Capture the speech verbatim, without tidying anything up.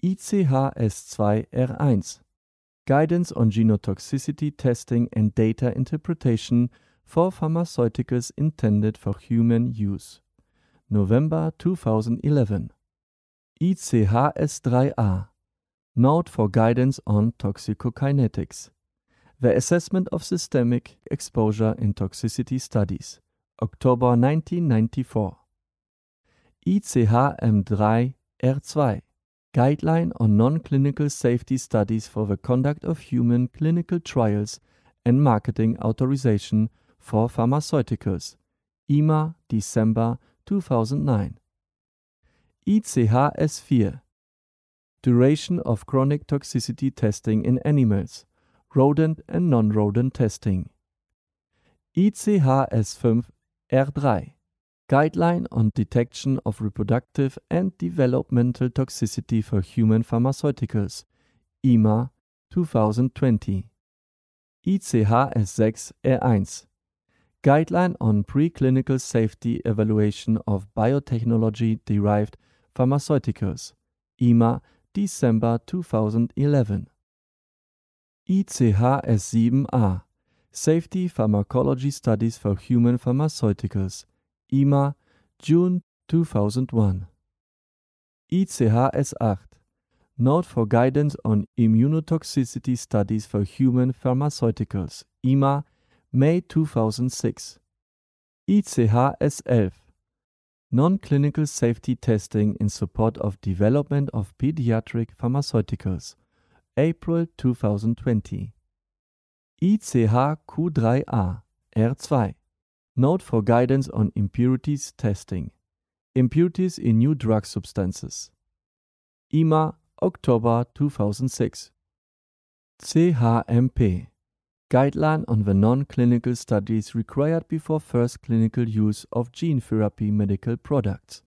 I C H S zwei R eins Guidance on Genotoxicity Testing and Data Interpretation for Pharmaceuticals Intended for Human Use, November twenty eleven. I C H S drei A Note for Guidance on Toxicokinetics, The Assessment of Systemic Exposure in Toxicity Studies, October nineteen ninety-four. I C H M drei R zwei Guideline on Non-Clinical Safety Studies for the Conduct of Human Clinical Trials and Marketing Authorization for Pharmaceuticals, E M A, December two thousand nine. I C H S four Duration of Chronic Toxicity Testing in Animals, Rodent and Non-Rodent Testing. I C H S five R three Guideline on Detection of Reproductive and Developmental Toxicity for Human Pharmaceuticals, E M A, twenty twenty. I C H S six R one Guideline on Preclinical Safety Evaluation of Biotechnology-Derived Pharmaceuticals, E M A, December twenty eleven. I C H S seven A Safety Pharmacology Studies for Human Pharmaceuticals, E M A, June two thousand one. I C H S eight Note for Guidance on Immunotoxicity Studies for Human Pharmaceuticals, E M A, May two thousand six. I C H S eleven Non-Clinical Safety Testing in Support of Development of Pediatric Pharmaceuticals, April two thousand twenty. I C H Q three A R two Note for Guidance on Impurities Testing, Impurities in New Drug Substances, E M A, October two thousand six. C H M P Guideline on the non-clinical studies required before first clinical use of gene therapy medical products,